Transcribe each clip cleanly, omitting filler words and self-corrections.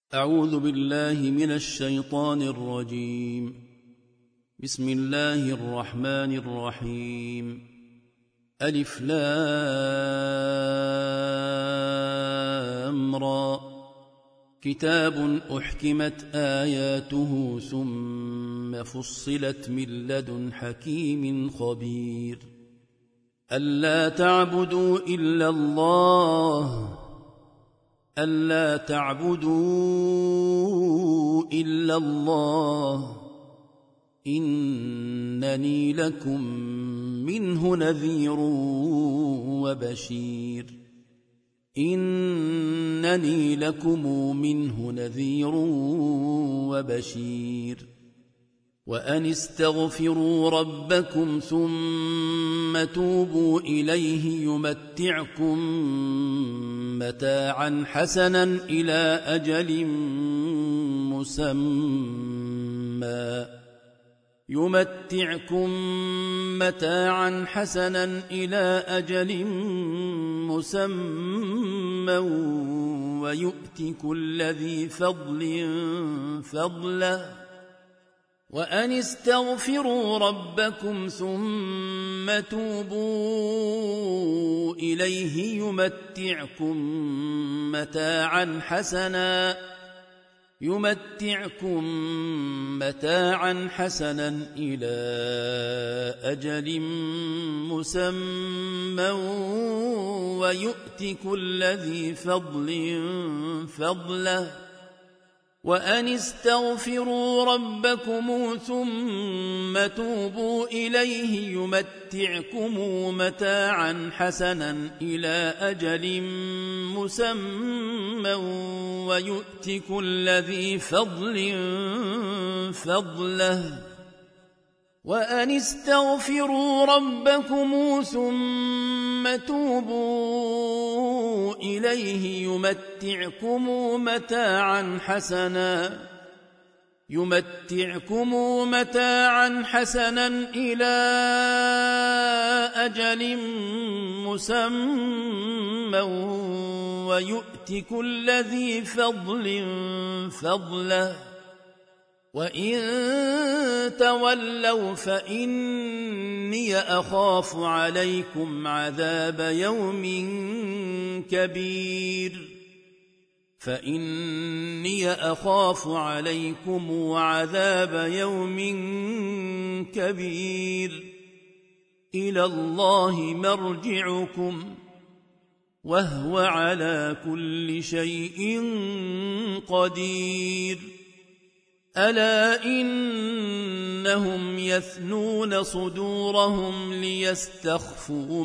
أعوذ بالله من الشيطان الرجيم. بسم الله الرحمن الرحيم. ألف لام را. كتاب أحكمت آياته ثم فصلت من لدن حكيم خبير. ألا تعبدوا إلا الله إنني لكم منه نذير وبشير. وأن استغفروا ربكم ثم توبوا إليه يمتعكم متاعا حسنا إلى أجل مسمى ويؤت كل ذي فضل فضله. وأن استغفروا ربكم ثم توبوا إليه يمتعكم متاعا حسنا إلى أجل مسمى ويؤت كل ذي فضل فضله. وأن استغفروا ربكم ثم توبوا إليه يمتعكم متاعا حسنا إلى أجل مسمى ويؤت كل ذي فضل فضله. وأن استغفروا ربكم ثم توبوا إليه يمتعكم متاعا حسنا إلى أجل مسمى ويؤت كل ذي فضل فضله. وإن تولوا فإني أخاف عليكم عذاب يوم كبير. إلى الله مرجعكم وهو على كل شيء قدير. ألا إنهم يثنون صدورهم ليستخفوا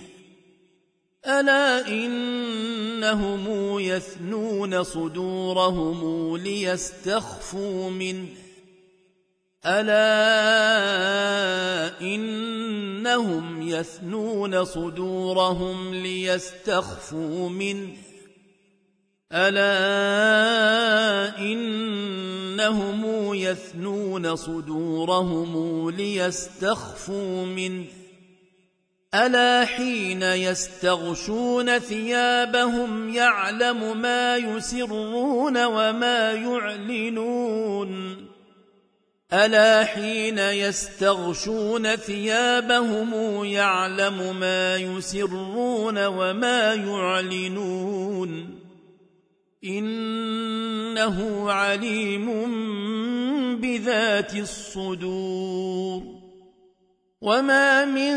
منه ألا إنهم يثنون صدورهم ليستخفوا منه. ألا حين يستغشون ثيابهم يعلم ما يسرون وما يعلنون إنه عليم بذات الصدور. وما من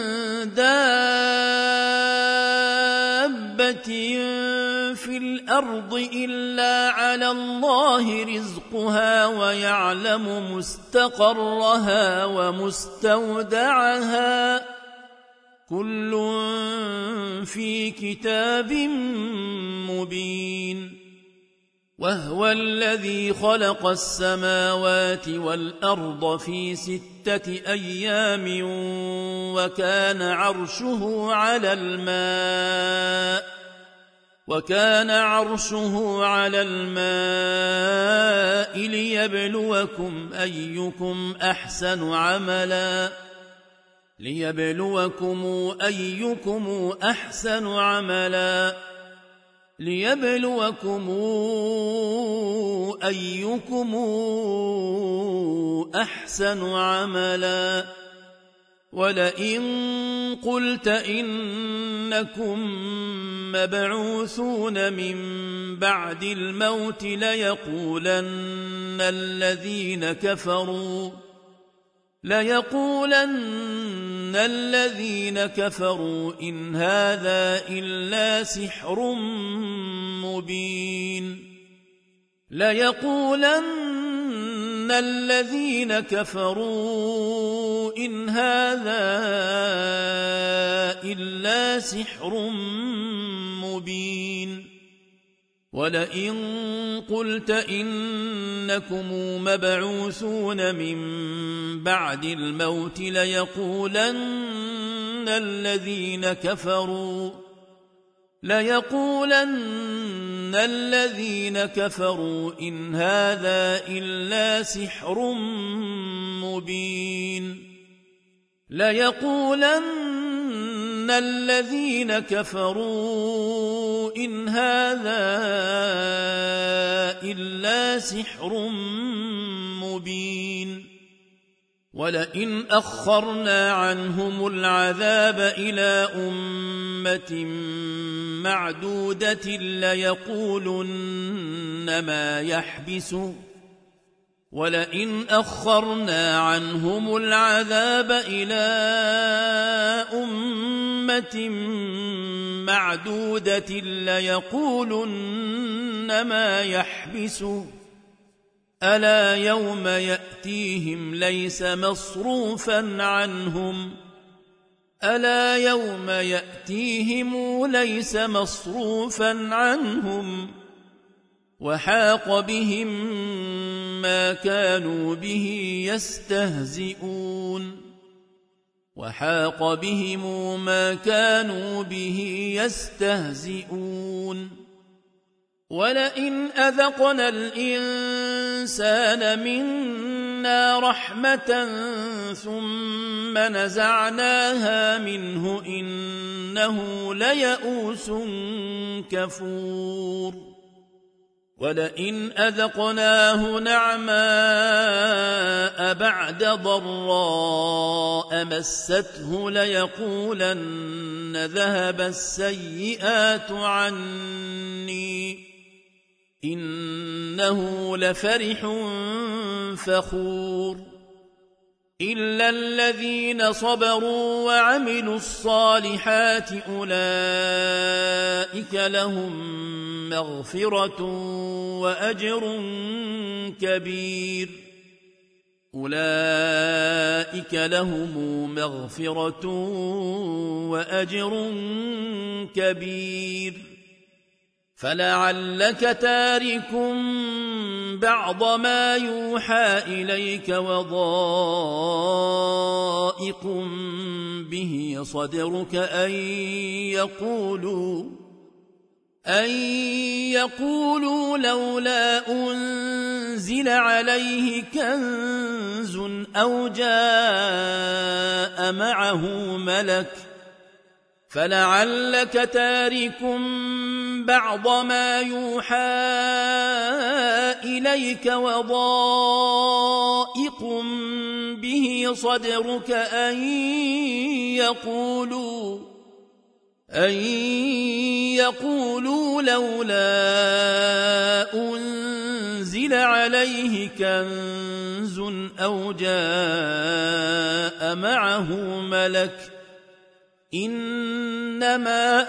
دابة في الأرض إلا على الله رزقها ويعلم مستقرها ومستودعها كل في كتاب مبين. وهو الذي خلق السماوات والأرض في 6 أيام وكان عرشه على الماء ليبلوكم أيكم أحسن عملا ليبلوكم أيكم أحسن عملا ولئن قلت إنكم مبعوثون من بعد الموت ليقولن الذين كفروا إن هذا إلا سحر مبين ليقولن الذين كفروا إن هذا إلا سحر مبين ولئن قلت إنكم مبعوثون من بعد الموت ليقولن الذين كفروا إن هذا إلا سحر مبين ليقولن الذين كفروا إن هذا إلا سحر مبين ولئن أخرنا عنهم العذاب إلى أمة معدودة ليقولن ما يحبسه ألا يوم يأتيهم ليس مصروفا عنهم وحاق بهم ما كانوا به يستهزئون ولئن أذقنا الإنسان منا رحمة ثم نزعناها منه إنه ليئوس كفور ولئن أذقناه نعماء بعد ضراء مسته ليقولن ذهب السيئات عني إنه لفرح فخور إلا الذين صبروا وعملوا الصالحات أولئك لهم مغفرة وأجر كبير فلعلك تارك بعض ما يوحى إليك وضائق به صدرك أن يقولوا لولا أنزل عليه كنز أو جاء معه ملك فلعلك تارك بعض ما يوحى إليك وضائق به صدرك أن يقولوا لولا أنزل عليه كنز أو جاء معه ملك إنما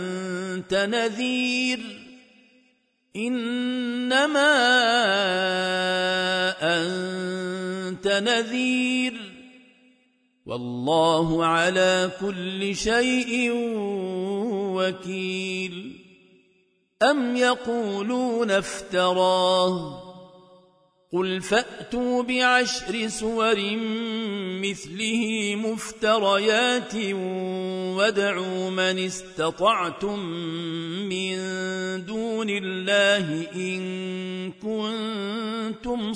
أنت نذير والله على كل شيء وكيل أم يقولون افتراه قل فأتوا بعشر سور مثله مفتريات وادعوا من استطعتم من دون الله إن كنتم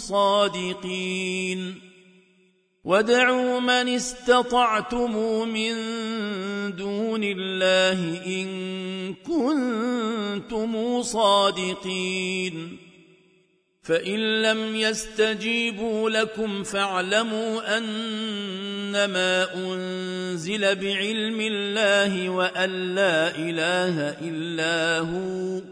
صادقين وادعوا من استطعتم من دون الله إن كنتم صادقين فإن لم يستجيبوا لكم فاعلموا أنما أنزل بعلم الله وأن لا إله إلا هو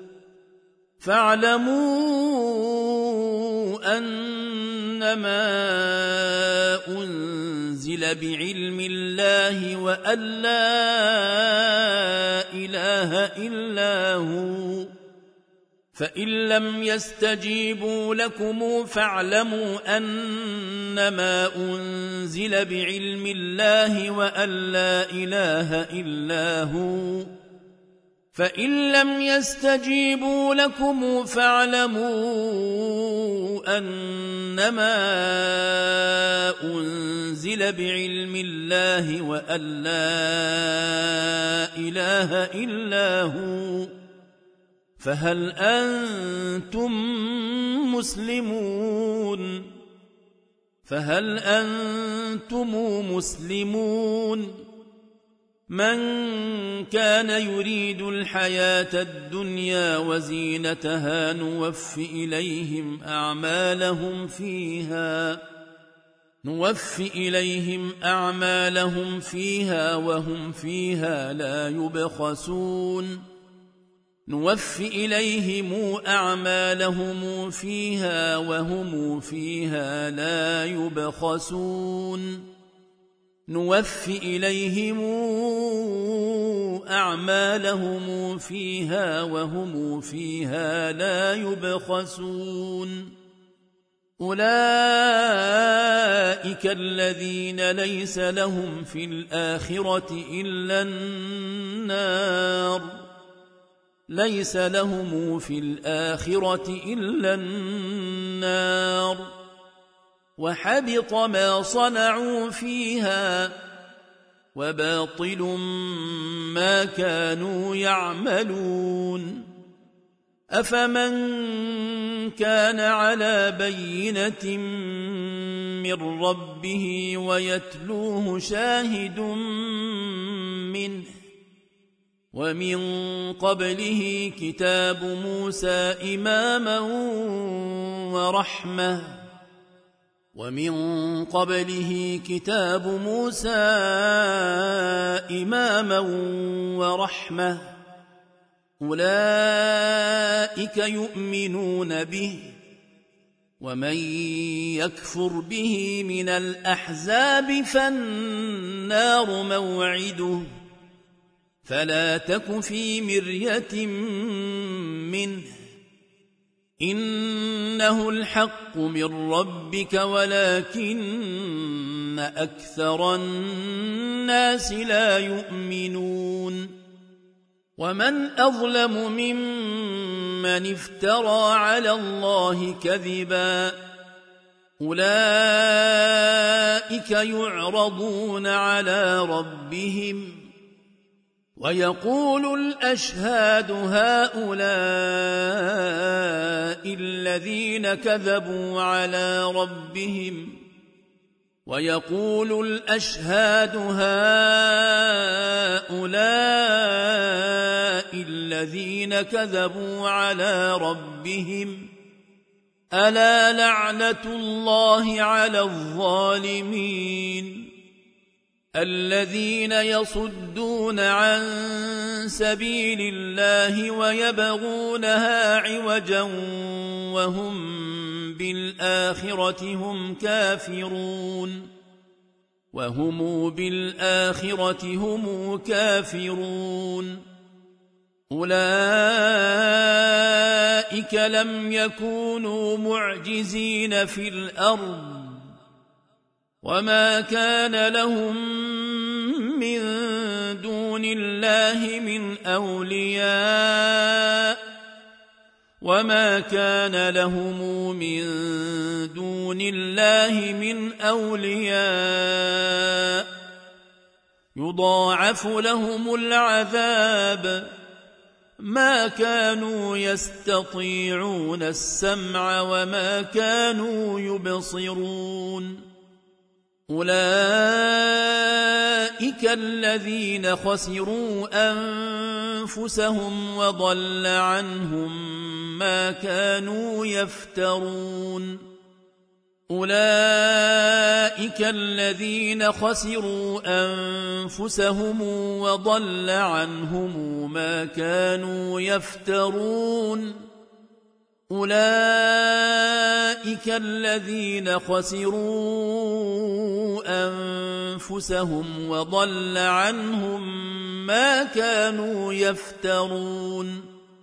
فإن لم يستجيبوا لكم فاعلموا أنما أنزل بعلم الله وأن لا إله إلا هو فإن لم يستجيبوا لكم فاعلموا أنما أنزل بعلم الله وأن لا إله إلا هو فهل أنتم مسلمون من كان يريد الحياة الدنيا وزينتها نوف إليهم أعمالهم فيها وهم فيها لا يبخسون أولئك الذين ليس لهم في الآخرة إلا النار وحبط ما صنعوا فيها وباطل ما كانوا يعملون أفمن كان على بينة من ربه ويتلوه شاهد منه ومن قبله كتاب موسى إماما ورحمة أولئك يؤمنون به ومن يكفر به من الأحزاب فالنار موعده فلا تك في مرية منه إنه الحق من ربك ولكن أكثر الناس لا يؤمنون ومن أظلم ممن افترى على الله كذبا أولئك يعرضون على ربهم ويقول الأشهاد هؤلاء الذين كذبوا على ربهم ألا لعنة الله على الظالمين الذين يصدون عن سبيل الله ويبغونها عوجا وهم بالآخرة هم كافرون أولئك لم يكونوا معجزين في الأرض وما كان لهم من دون الله من أولياء يضاعف لهم العذاب ما كانوا يستطيعون السمع وما كانوا يبصرون أولئك الذين خسروا أنفسهم وضل عنهم ما كانوا يفترون أولئك الذين خسروا أنفسهم وضل عنهم ما كانوا يفترون أولئك الذين خسروا أنفسهم وضل عنهم ما كانوا يفترون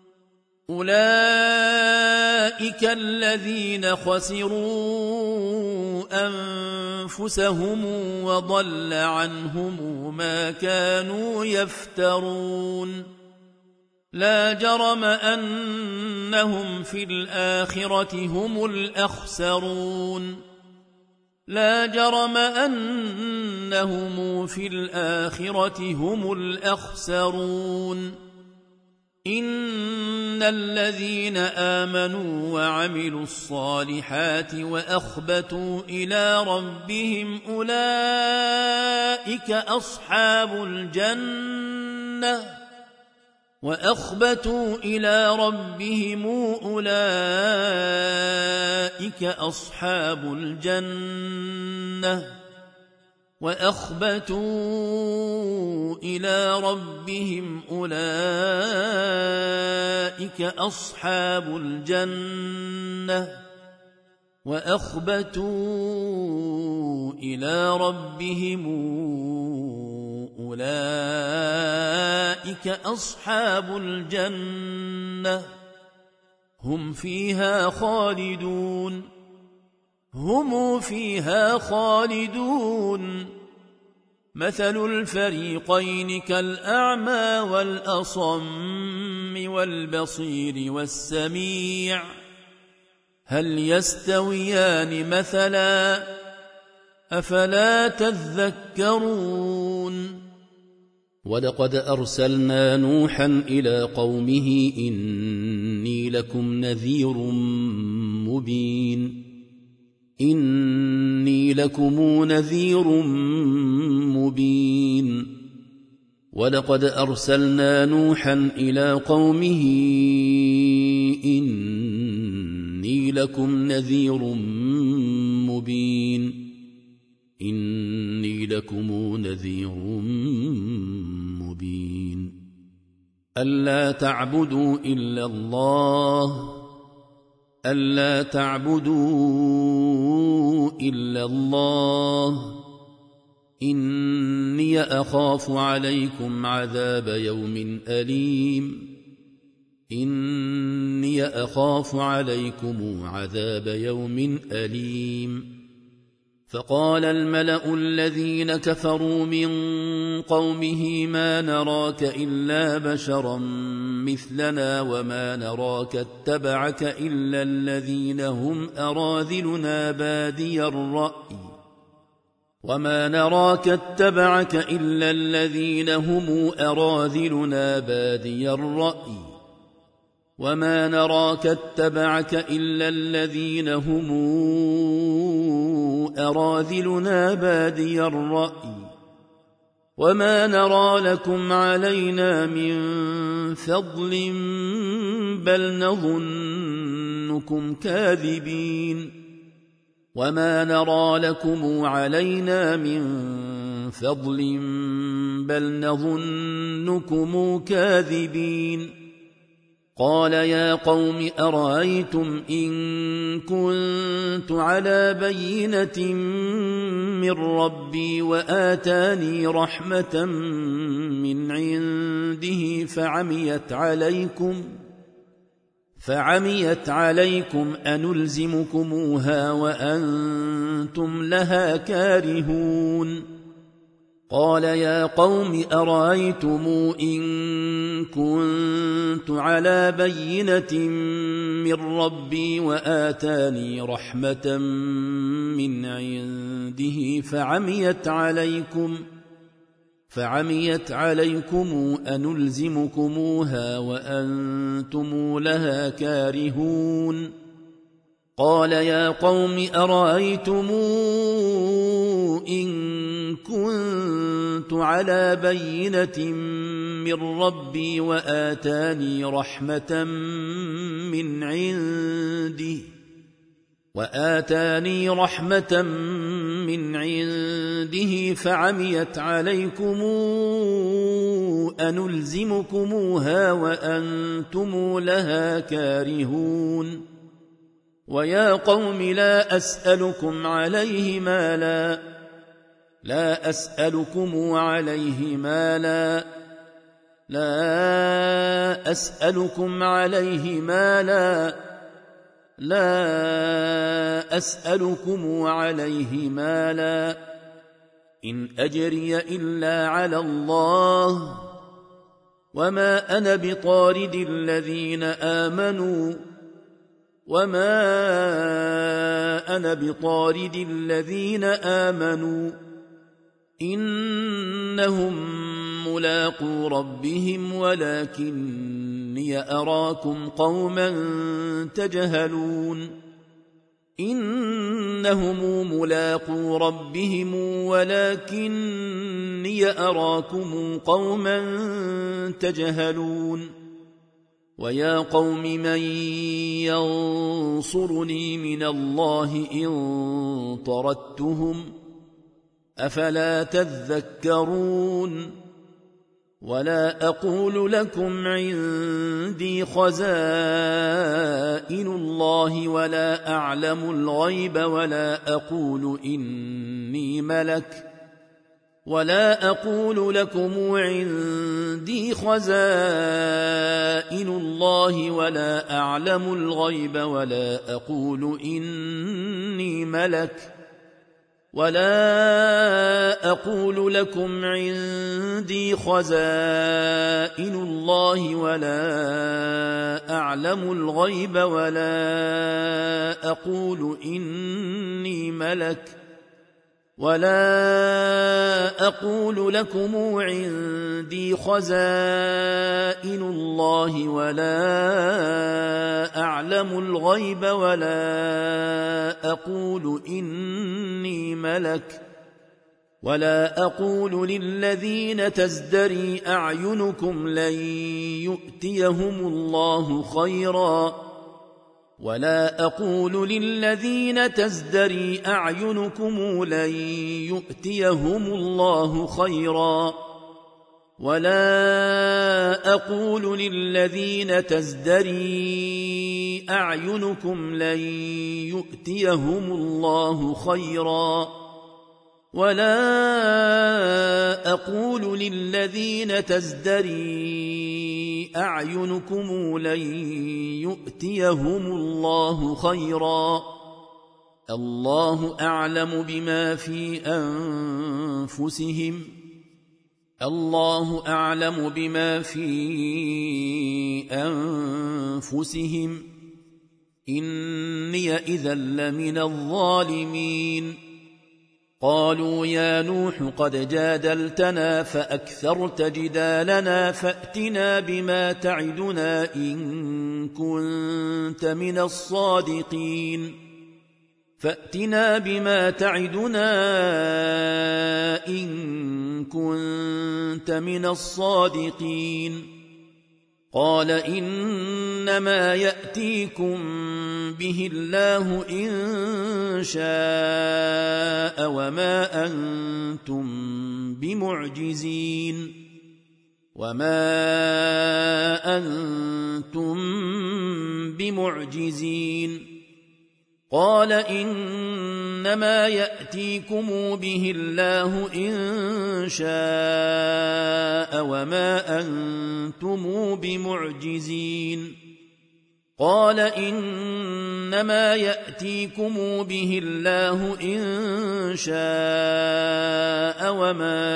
أولئك الذين خسروا أنفسهم وضل عنهم ما كانوا يفترون لا جرم أنهم في الآخرة هم الأخسرون لا جرم أنهم في الآخرة هم الأخسرون إن الذين آمنوا وعملوا الصالحات وأخبتوا إلى ربهم أولئك أصحاب الجنة وأخبتوا إلى ربهم أولئك أصحاب الجنة وأخبتوا إلى ربهم أولئك أصحاب الجنة وأخبتوا إلى ربهم أولئك أصحاب الجنة هم فيها خالدون هم فيها خالدون مثل الفريقين كالأعمى والأصم والبصير والسميع هل يستويان مثلا أفلا تذكرون ولقد أرسلنا نوحا إلى قومه إني لكم نذير مبين إني لكم نذير مبين ولقد أرسلنا نوحا إلى قومه إني لكم نذير مبين إني لكم نذير مبين ألا تعبدوا إلا الله ألا تعبدوا إلا الله إني أخاف عليكم عذاب يوم أليم إني أخاف عليكم عذاب يوم أليم فقال الملأ الذين كفروا من قومه ما نراك إلا بشرا مثلنا وما نراك اتبعك إلا الذين هم أراذلنا بادي الرأي وما نراك اتبعك إلا الذين هم أراذلنا بادي الرأي وما نراك اتبعك إلا الذين هم أراذلنا بادي الرأي وما نرى لكم علينا من فضل بل نظنكم كاذبين وما نرى لكم علينا من فضل بل نظنكم كاذبين قال يا قوم أرأيتم إن كنت على بينة من ربي وآتاني رحمة من عنده فعميت عليكم أنلزمكموها وأنتم لها كارهون قال يا قوم أرأيتم إن كنت على بينة من ربي وآتاني رحمة من عنده فعميت عليكم أنلزمكموها وأنتم لها كارهون قال يا قوم أرأيتم إن كنت على بينة من ربي وآتاني رحمة من عنده فعميت عليكم أنلزمكموها وأنتم لها كارهون ويا قوم لا أسألكم عليه مالا إن أجري إلا على الله وما أنا بطارد الذين آمنوا إنهم ملاقو ربهم ولكني أراكم قوما تجهلون ويا قوم من ينصرني من الله إن طردتهم أفلا تذكرون ولا أقول لكم عندي خزائن الله ولا أعلم الغيب ولا أقول إني ملك ولا أقول لكم عندي خزائن الله ولا أعلم الغيب ولا أقول إني ملك ولا أقول لكم عندي خزائن الله ولا أعلم الغيب ولا أقول إني ملك ولا أقول لكم عندي خزائن الله ولا أعلم الغيب ولا أقول إني ملك ولا أقول للذين تزدري أعينكم لن يؤتيهم الله خيرا ولا أقول للذين تزدري أعينكم لن يؤتيهم الله خيرا ولا أقول للذين تزدري أعينكم لن يؤتيهم الله خيرا ولا أقول للذين تزدري أعينكم لن يؤتيهم الله خيرا الله أعلم بما في أنفسهم إني إذا لمن الظالمين قالوا يا نوح قد جادلتنا فأكثرت جدالنا فأتنا بما تعدنا إن كنت من الصادقين قال إنما يأتيكم به الله إن شاء وما أنتم بمعجزين قال إنما يأتيكم به الله إن شاء وما أنتم بمعجزين قال إنما يأتيكم به الله إن شاء وما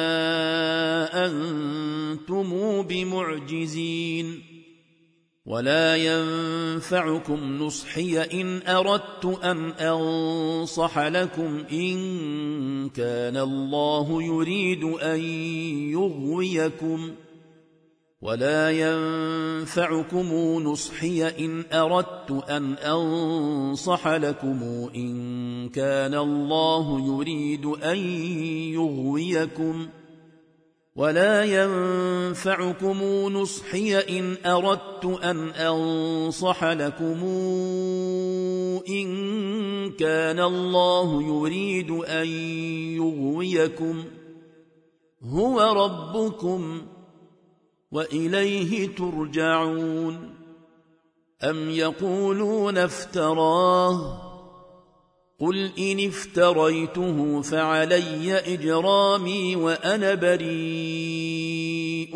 أنتم بمعجزين ولا ينفعكم نصحي إن أردت أن أنصح لكم إن كان الله يريد أن ولا ينفعكم نصحي إن أردت أن أنصح لكم إن كان الله يريد أن يغويكم ولا ينفعكم نصحي إن أردت أن أنصح لكم إن كان الله يريد أن يغويكم هو ربكم وإليه ترجعون أم يقولون افتراه قل إن افتريته فعلي إجرامي وأنا بريء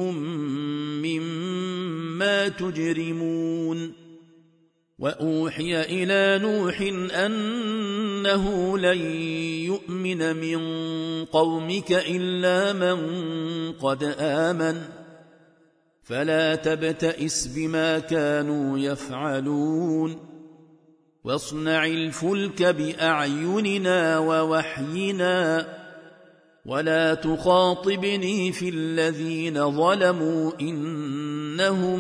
مما تجرمون وأوحي إلى نوح أنه لن يؤمن من قومك إلا من قد آمن فلا تبتئس بما كانوا يفعلون واصنع الفلك بأعيننا ووحينا ولا تخاطبني في الذين ظلموا إنهم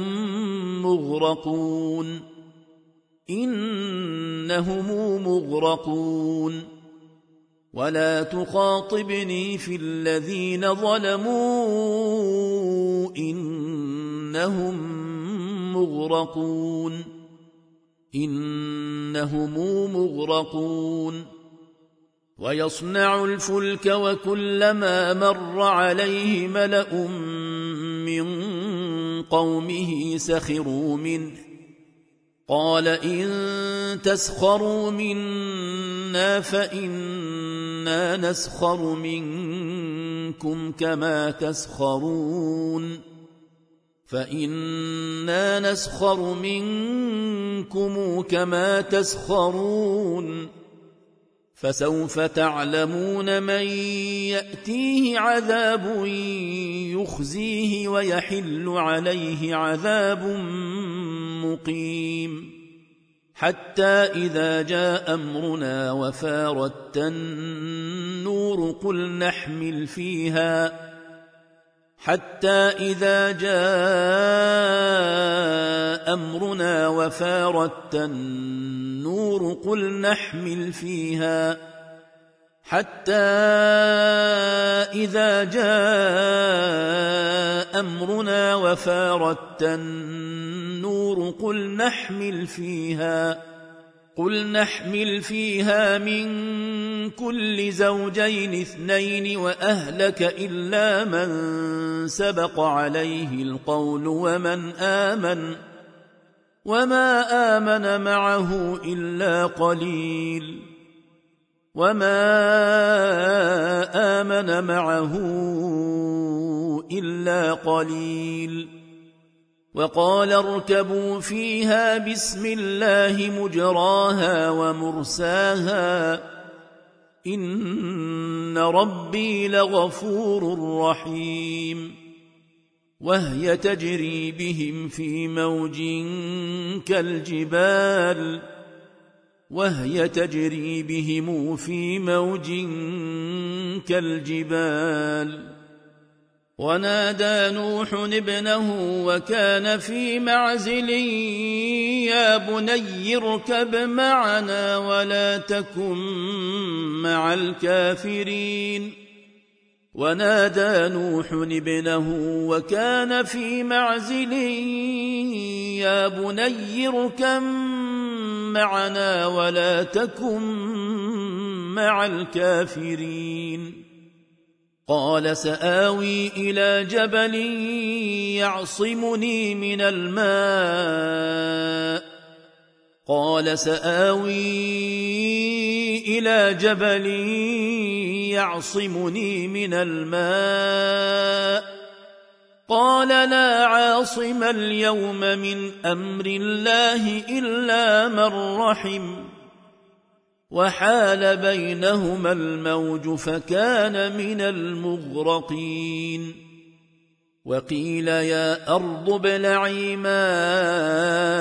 مغرقون ولا تخاطبني في الذين ظلموا إنهم مغرقون ويصنع الفلك وكلما مر عليه ملأ من قومه سخروا منه قال إن تسخروا منا فإنا نسخر منكم كما تسخرون فسوف تعلمون من يأتيه عذاب يخزيه ويحل عليه عذاب مقيم حتى إذا جاء أمرنا وفارت النور قل نحمل فيها من كل زوجين اثنين وأهلك إلا من سبق عليه القول وما آمن معه إلا قليل وقال اركبوا فيها بسم الله مجراها ومرساها إن ربي لغفور رحيم وهي تجري بهم في موج كالجبال ونادى نوح ابنه وكان في معزل يا بني اركب معنا ولا تكن مع الكافرين قال سآوي إلى جبل يعصمني من الماء قال لا عاصم اليوم من أمر الله إلا من رحم وحال بينهما الموج فكان من المغرقين وقيل يا أرض ابلعي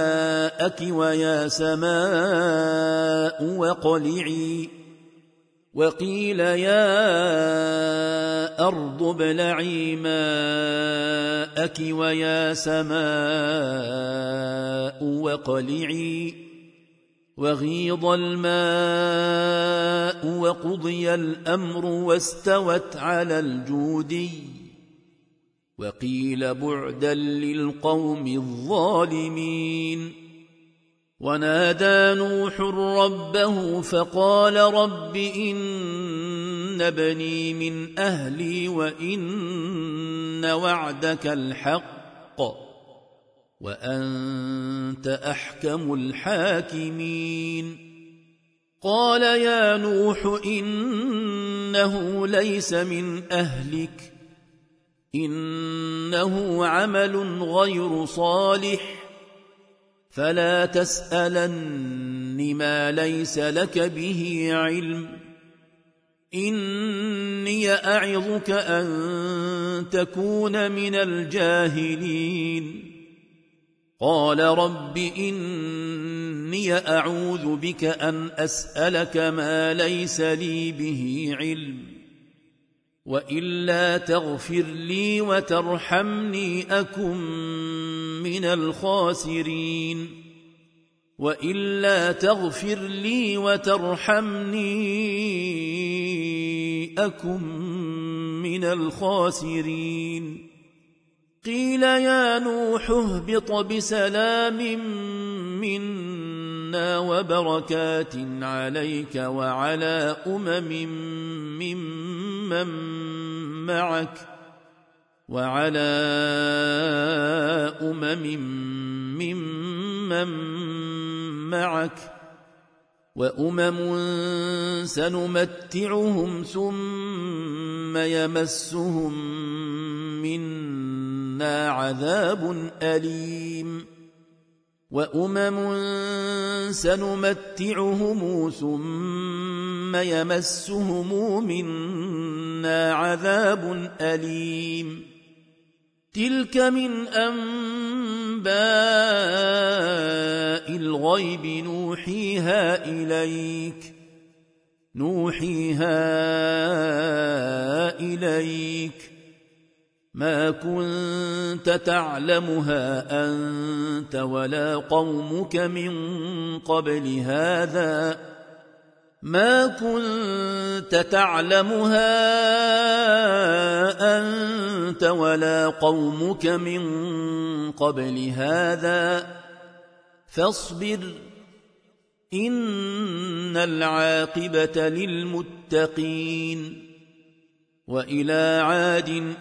ماءك ويا سماء وقيل يا أرض ابلعي ماءك ويا سماء واقلعي وغيض الماء وقضي الأمر واستوت على الجودي وقيل بعدا للقوم الظالمين ونادى نوح ربه فقال رب إن ابني من أهلي وإن وعدك الحق وأنت أحكم الحاكمين قال يا نوح إنه ليس من أهلك إنه عمل غير صالح فلا تسألن ما ليس لك به علم إني أعظك أن تكون من الجاهلين قال رب إني أعوذ بك أن أسألك ما ليس لي به علم وإلا تغفر لي وترحمني أكن من الخاسرين وإلا تغفر لي وترحمني أكن من الخاسرين قيل يا نوح اهبط بسلام منا وبركات عليك وعلى ممن معك وأمم سنمتعهم ثم يمسهم منا عذاب أليم وأمم سنمتعهم ثم يمسهم منا عذاب أليم تلك من أنباء الغيب نوحيها إليك ما كنت تعلمها أنت ولا قومك من قبل هذا فاصبر إن العاقبة للمتقين وإلى عاد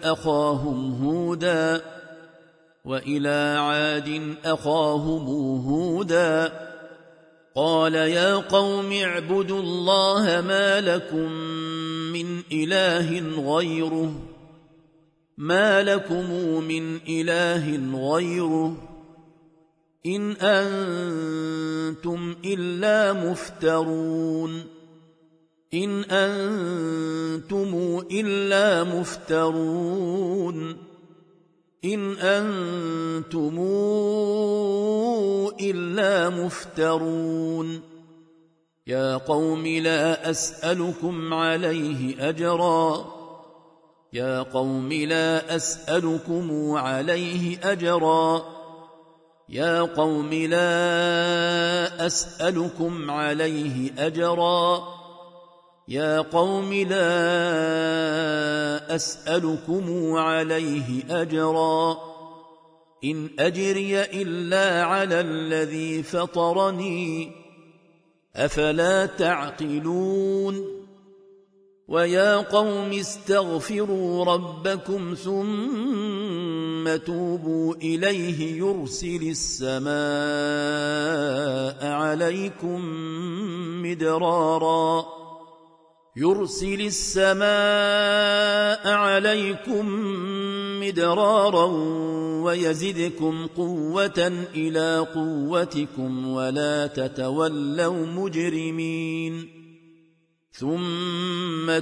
أخاهم هودا قال يا قوم اعبدوا الله ما لكم من إله غيره إن أنتم إلا مفترون يا قوم لا أسألكم عليه أجرا إن أجري إلا على الذي فطرني أفلا تعقلون ويا قوم استغفروا ربكم ثم توبوا إليه يرسل السماء عليكم مدرارا ويزدكم قوة إلى قوتكم ولا تتولوا مجرمين ثم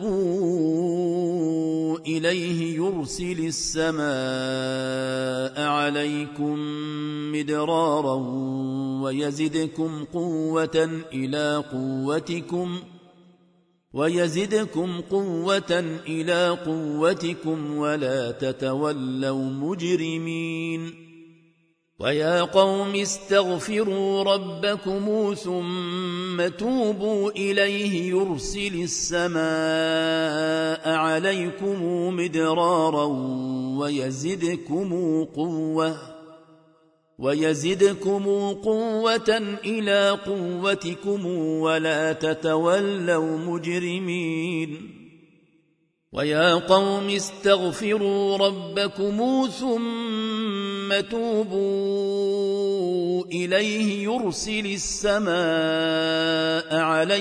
توبوا إليه يرسل السماء عليكم مدرارا ويزدكم قوة إلى قوتكم ويزدكم قوة إلى قوتكم ولا تتولوا مجرمين ويا قوم استغفروا ربكم ثم توبوا إليه يرسل السماء عليكم مدرارا ويزدكم قوة إلى قوتكم ولا تتولوا مجرمين ويا قوم استغفروا ربكم ثم توبوا إليه يرسل السماء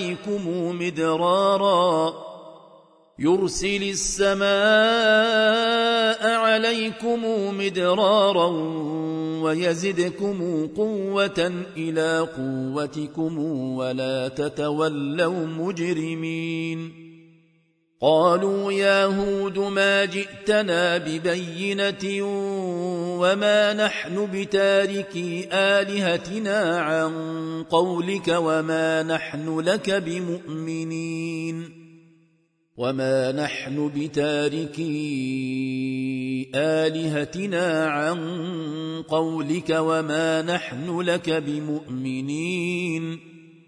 عليكم مدرارا ويزدكم قوة إلى قوتكم ولا تتولوا مجرمين قالوا يا هود ما جئتنا ببينة وما نحن بتاركي آلهتنا عن قولك وما نحن لك بمؤمنين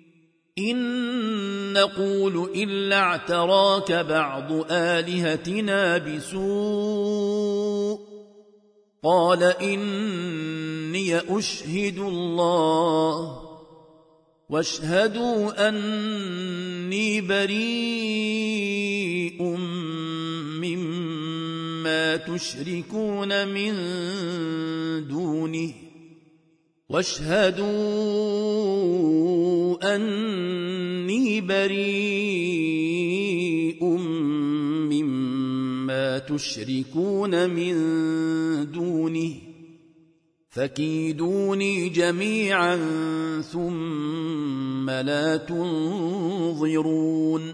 إن نقول إلا اعتراك بعض آلهتنا بسوء قال إني أشهد الله واشهدوا أني بريء مما تشركون من دونه فكيدوني جميعا ثم لا تنظرون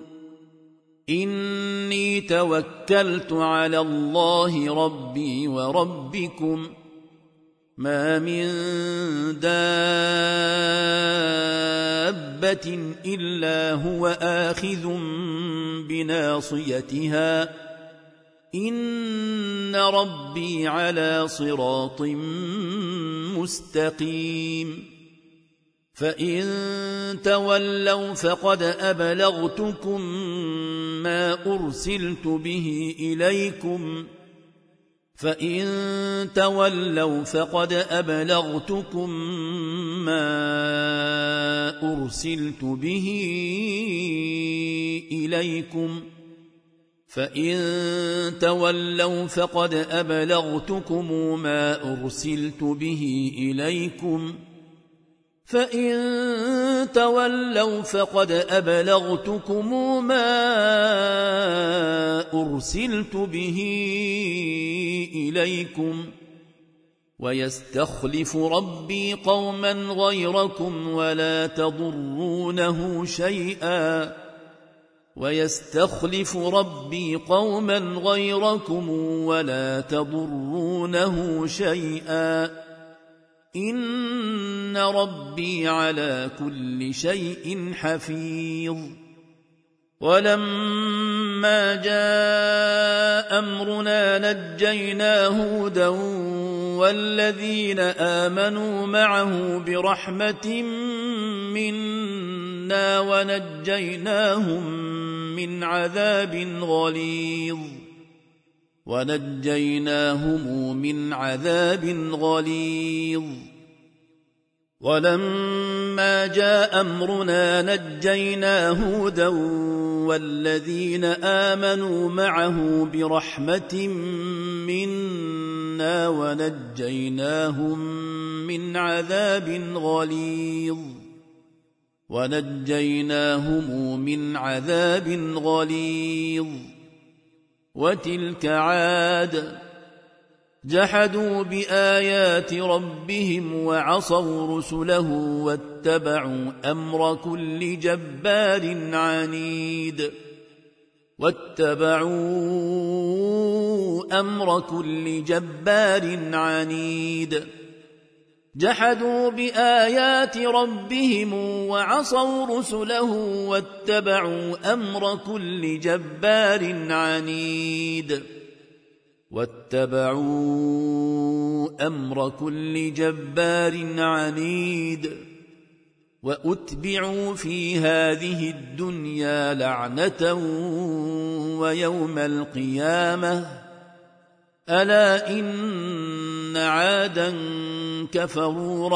إني توكلت على الله ربي وربكم ما من دابة إلا هو آخذ بناصيتها إن ربي على صراط مستقيم فإن تولوا فقد أبلغتكم ما أرسلت به إليكم ويستخلف ربي قوما غيركم ولا تضرونه شيئا إن ربي على كل شيء حفيظ ولما جاء أمرنا نجينا هودا والذين آمنوا معه برحمة منا ونجيناهم من عذاب غليظ ولما جاء أمرنا نجينا هودا والذين آمنوا معه برحمة منا ونجيناهم من عذاب غليظ وتلك عاد جحدوا بآيات ربهم وعصوا رسله واتبعوا أمر كل جبار عنيد جحدوا بآيات ربهم وعصوا رسله واتبعوا أمر كل جبار عنيد وأتبعوا في هذه الدنيا لعنة ويوم القيامة ألا إن عادا كفروا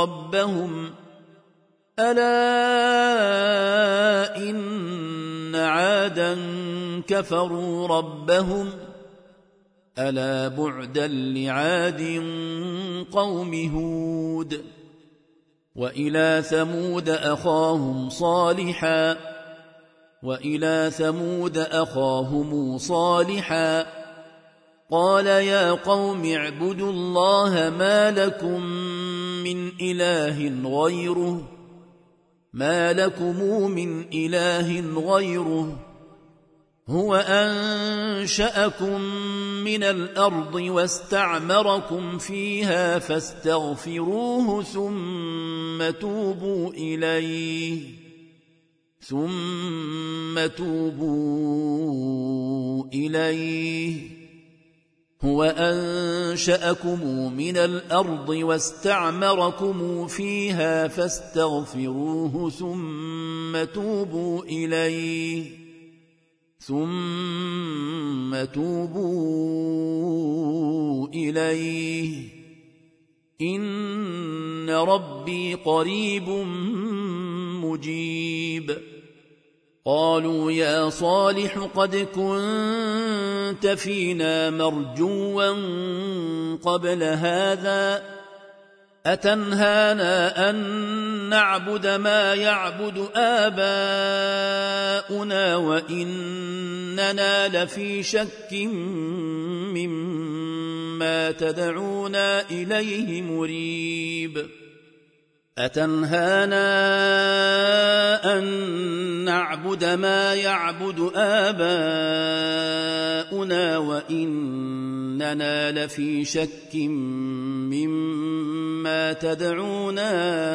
ربهم ألا بعدا لعاد قوم هود وإلى ثمود أخاهم صالحا قال يا قوم اعبدوا الله ما لكم من إله غيره هو أنشأكم من الأرض واستعمركم فيها فاستغفروه ثم توبوا إليه هو أنشأكم من الأرض واستعمركم فيها فاستغفروه ثم توبوا إليه إن ربي قريب مجيب قالوا يا صالح قد كنت فينا مرجوا قبل هذا أتنهانا أن نعبد ما يعبد آباؤنا وإننا لفي شك مما تدعونا إليه مريب أتنهانا أن نعبد ما يعبد آباؤنا وإننا لفي شك مما تدعونا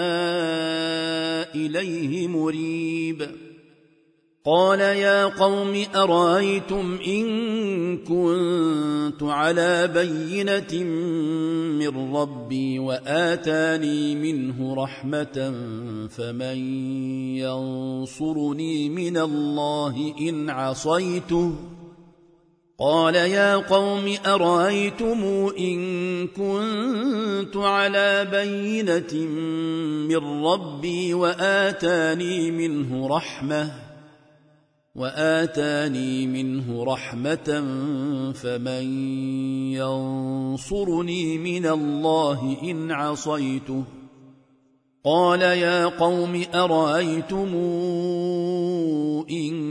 إليه مريب قال يا قوم أرأيتم إن كنت على بينة من ربي وآتاني منه رحمة فمن ينصرني من الله إن عصيته قال يا قوم أرأيتم إن كنت على بينة من ربي وآتاني منه رحمة فمن ينصرني من الله إن عصيته قال يا قوم أرأيتم إن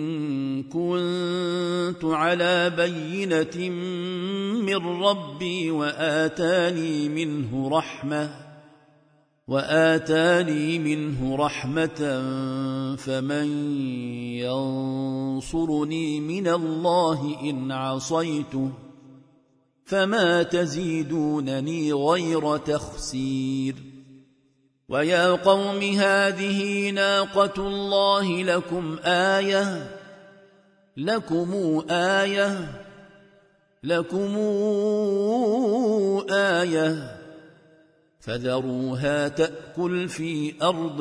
كنت على بينة من ربي وآتاني منه رحمة فمن ينصرني من الله إن عصيته فما تزيدونني غير تخسير ويا قوم هذه ناقة الله لكم آية فذروها تأكل في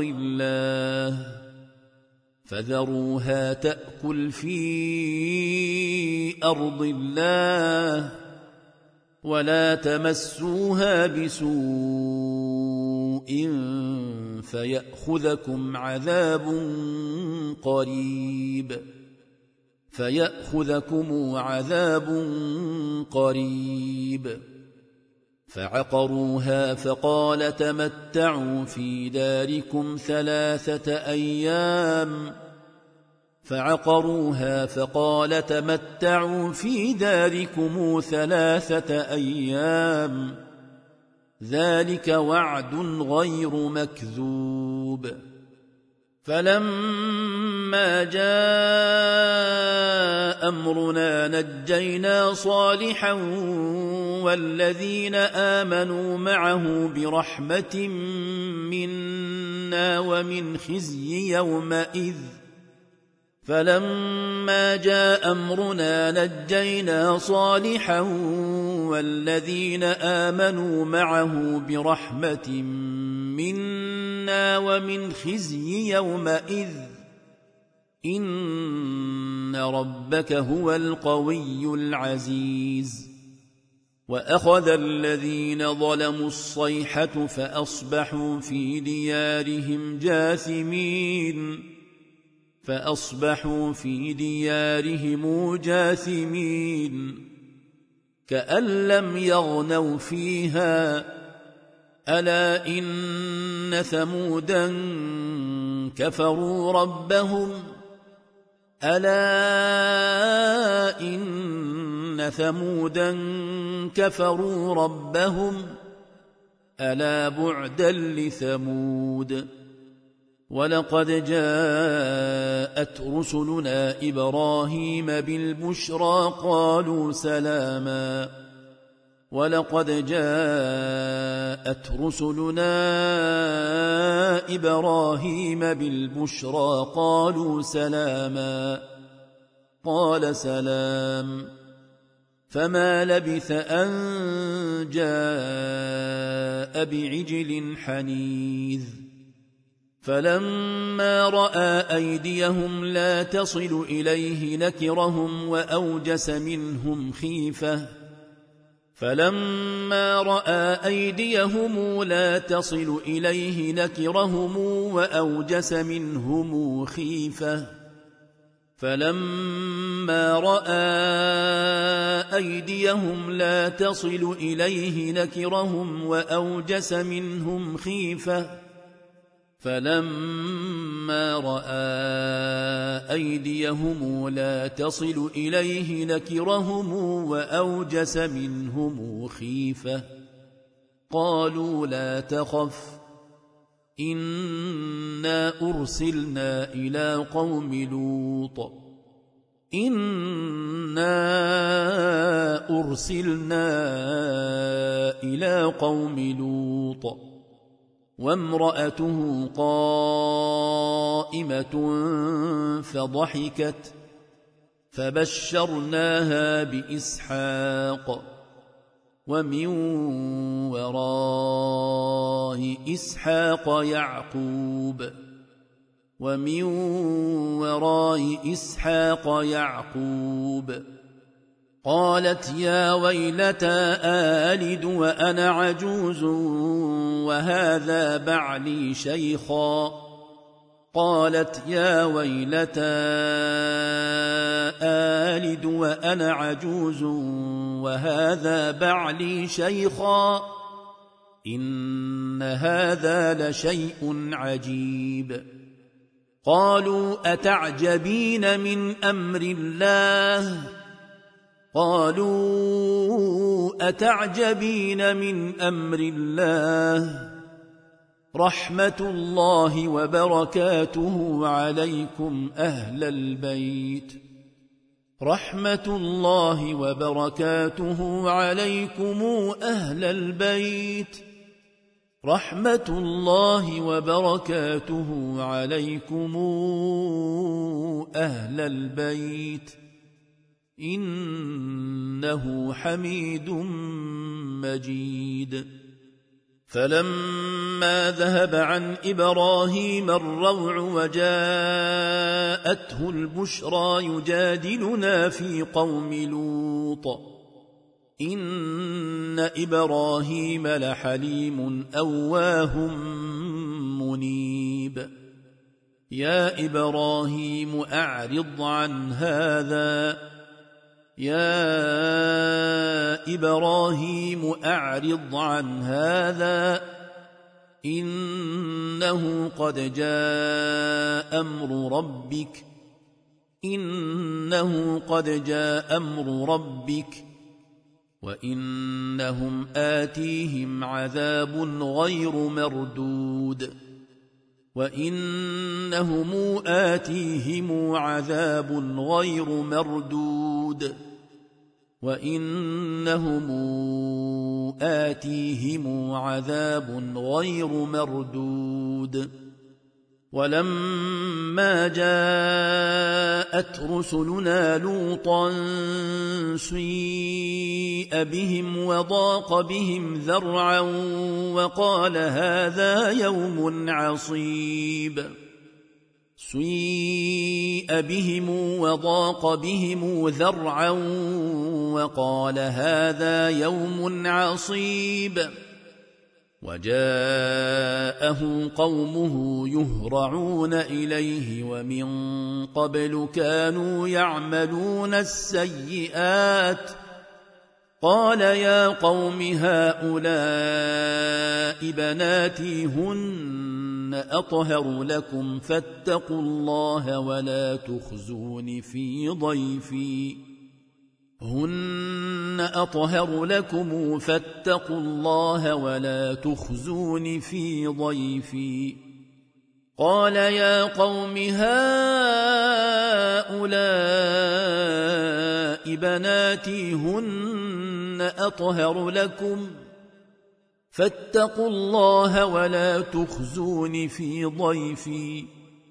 أرض الله ولا تمسوها بسوء فيأخذكم عذاب قريب فعقروها فقال تمتعوا في داركم 3 أيام ذلك وعد غير مكذوب فلما فلما جاء أمرنا نجينا صالحا والذين آمنوا معه برحمة منا ومن خزي يومئذ فلما جاء أمرنا نجينا صالحا والذين آمنوا معه برحمة منا ومن خزي يومئذ إن ربك هو القوي العزيز وأخذ الذين ظلموا الصيحة فأصبحوا في ديارهم جاثمين كأن لم يغنوا فيها ألا إن ثمودا كفروا ربهم ألا بعدا لثمود ولقد جاءت رسلنا إبراهيم بالبشرى قالوا سلاما قال سلام فما لبث أن جاء بعجل حنيذ فلما رأى أيديهم لا تصل إليه نكرهم وأوجس منهم خيفة فلما رأى أيديهم لا تصل إليه نكرهم وأوجس منهم خيفة قالوا لا تخف إنا أرسلنا إلى قوم لوط وامرأته قائمة فضحكت فبشرناها بإسحاق ومن وراء إسحاق يعقوب قالت يا ويلتى آلد وأنا عجوز وهذا بعلي شيخا إن هذا لشيء عجيب قالوا أتعجبين من أمر الله رحمة الله وبركاته عليكم أهل البيت إنه حميد مجيد فلما ذهب عن إبراهيم الروع وجاءته البشرى يجادلنا في قوم لوط إن إبراهيم لحليم أواه منيب يا إبراهيم أعرض عن هذا إنه قد جاء أمر ربك وإنهم آتيهم عذاب غير مردود وإنهم آتيهم عذاب غير مردود وإنهم آتيهم عذاب غير مردود ولما جاءت رسلنا لوطا سيء بهم وضاق بهم ذرعا وقال هذا يوم عصيب سيء بهم وضاق بهم ذرعا وقال هذا يوم عصيب وجاءه قومه يهرعون إليه ومن قبل كانوا يعملون السيئات قال يا قوم هؤلاء بناتي هن أطهر لكم فاتقوا الله ولا تخزون في ضيفي هن أطهر لكم فاتقوا الله ولا تخزون في ضيفي قال يا قوم هؤلاء بناتي هن أطهر لكم فاتقوا الله ولا تخزون في ضيفي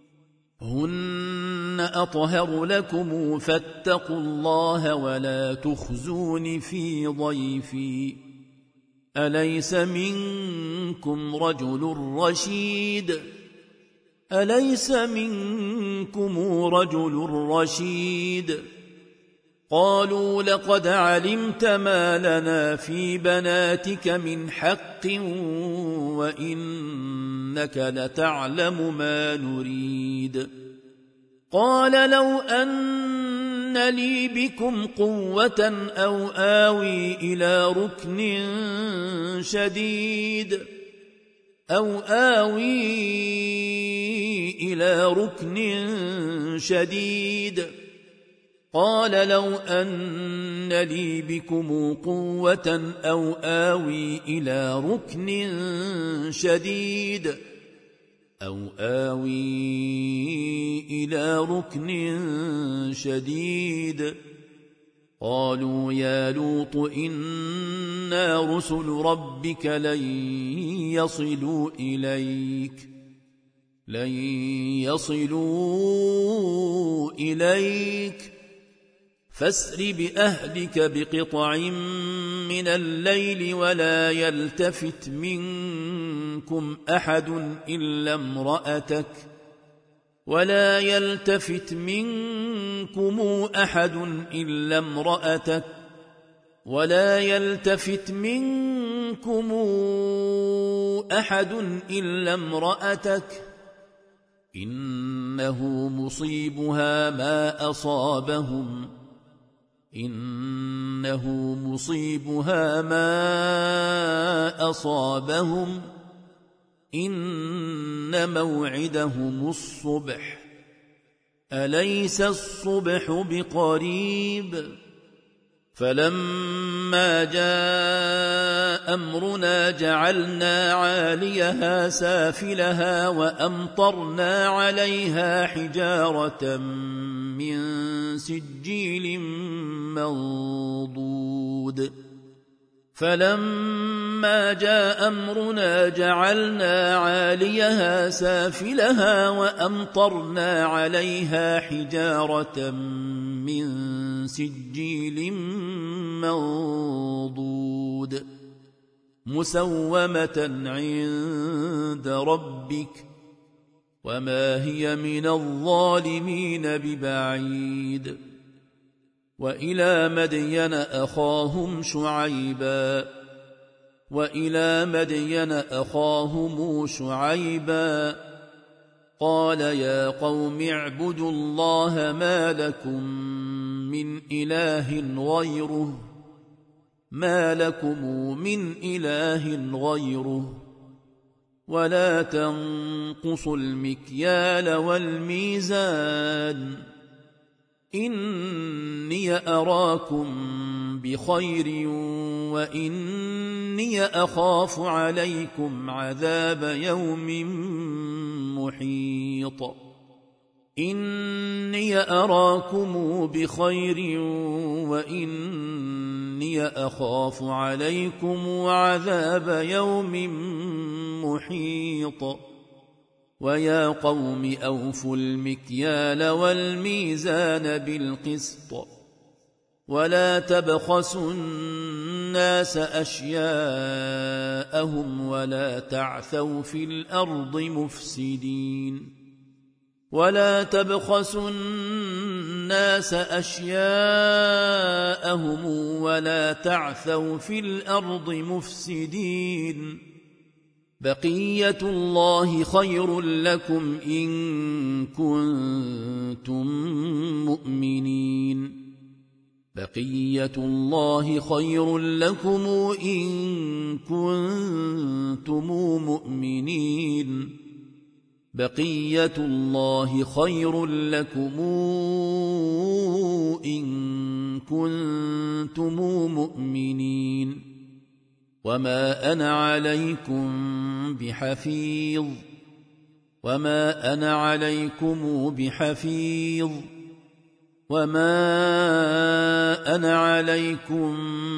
هن أطهر لكم فاتقوا الله ولا تخزون في ضيفي أليس منكم رجل رشيد أليس منكم رجل رشيد قالوا لقد علمت ما لنا في بناتك من حق وإنك لتعلم ما نريد قال لو أن لي بكم قوة أو آوي إلى ركن شديد قال لو أن لي بكم قوة أو آوي إلى ركن شديد قالوا يا لوط إنا رسل ربك لن يصلوا إليك فاسر بأهلك بقطع من الليل ولا يلتفت منكم أحد إلا امرأتك إنه مصيبها ما أصابهم إن موعدهم الصبح أليس الصبح بقريب فلما جاء أمرنا جعلنا عاليها سافلها وأمطرنا عليها حجارة من سجيل منضود فلما جاء أمرنا جعلنا عاليها سافلها وأمطرنا عليها حجارة من سجيل منضود مسومة عند ربك وما هي من الظالمين ببعيد وإلى مدين أخاهم شعيبا قال يا قوم اعبدوا الله ما لكم من إله غيره ولا تنقصوا المكيال والميزان إني أراكم بخير وإني أخاف عليكم عذاب يوم محيط إني أراكم بخير وإني أخاف عليكم عذاب يوم محيط ويا قوم أوفوا المكيال والميزان بالقسط ولا تبخسوا الناس أشياءهم ولا تعثوا في الأرض مفسدين ولا تبخسوا الناس أشياءهم ولا تعثوا في الأرض مفسدين بقية الله خير لكم إن كنتم مؤمنين بقية الله خير لكم إن كنتم مؤمنين بقية الله خير لكم إن كنتم مؤمنين وما أنا عليكم بحفيظ وما أنا عليكم بحفيظ وما أنا عليكم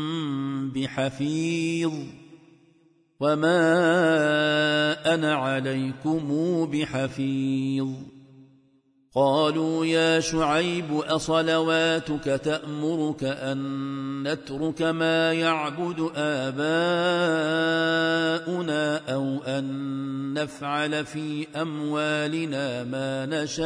بحفيظ وما أنا عليكم بحفيظ قالوا يا شعيب أصلواتك تأمرك أن نترك ما يعبد آباؤنا أو أن نفعل في أموالنا ما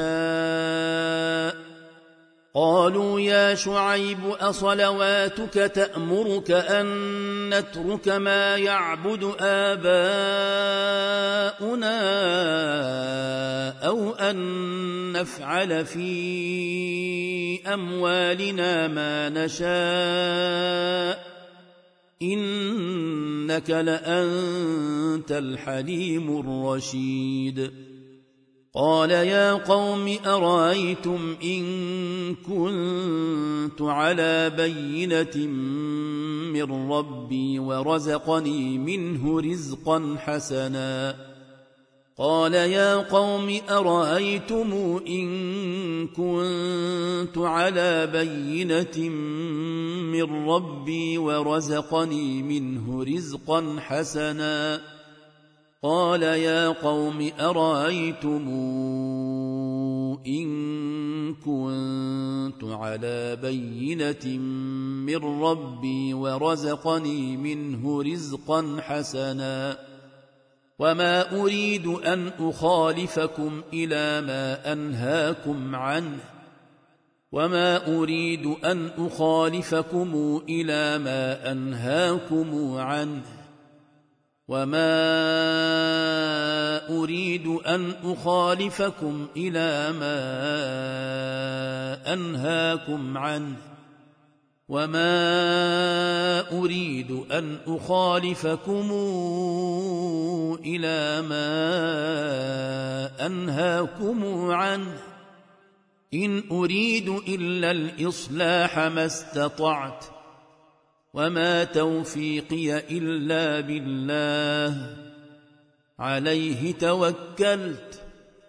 نشاء قالوا يا شعيب أصلواتك تأمرك أن نترك ما يعبد آباؤنا أو أن نفعل في أموالنا ما نشاء إنك لأنت الحليم الرشيد قال يا قوم أرأيتم إن كنت على بينة من ربي ورزقني منه رزقا حسنا قال يا قوم أرأيتم إن كنت على بينة من ربي ورزقني منه رزقا حسنا قال يا قوم أرأيتم إن كنت على بينة من ربي ورزقني منه رزقا حسنا وما أريد أن أخالفكم إلى ما أنهاكم عنه وما أريد أن أخالفكم إلى ما أنهاكم عنه وما أريد أن أخالفكم إلى ما أنهاكم عنه وما أريد أن أخالفكم إلى ما أنهاكم عنه إن أريد إلا الإصلاح ما استطعت وما توفيقي إلا بالله عليه توكلت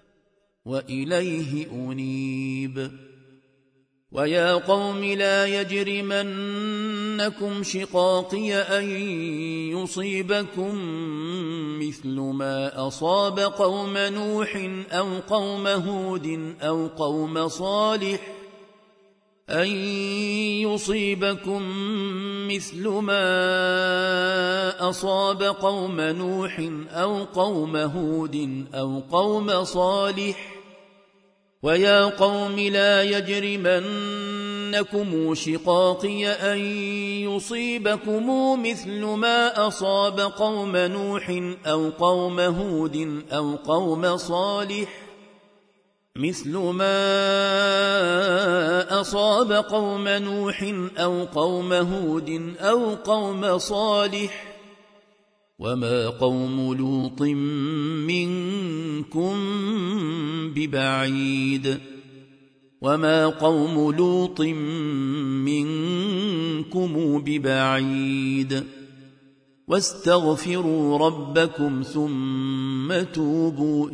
وإليه أنيب ويا قوم لا يجرمنكم شقاقي أن يصيبكم مثل ما أصاب قوم نوح أو قوم هود أو قوم صالح أن يصيبكم مثل ما أصاب قوم نوح أو قوم هود أو قوم صالح ويا قوم لا يجرمنكم شقاقي أن يصيبكم مثل ما أصاب قوم نوح أو قوم هود أو قوم صالح مثل ما أصاب قوم نوح أو قوم هود أو قوم صالح وما قوم لوط منكم ببعيد وما قوم لوط منكم ببعيد واستغفروا ربكم ثم توبوا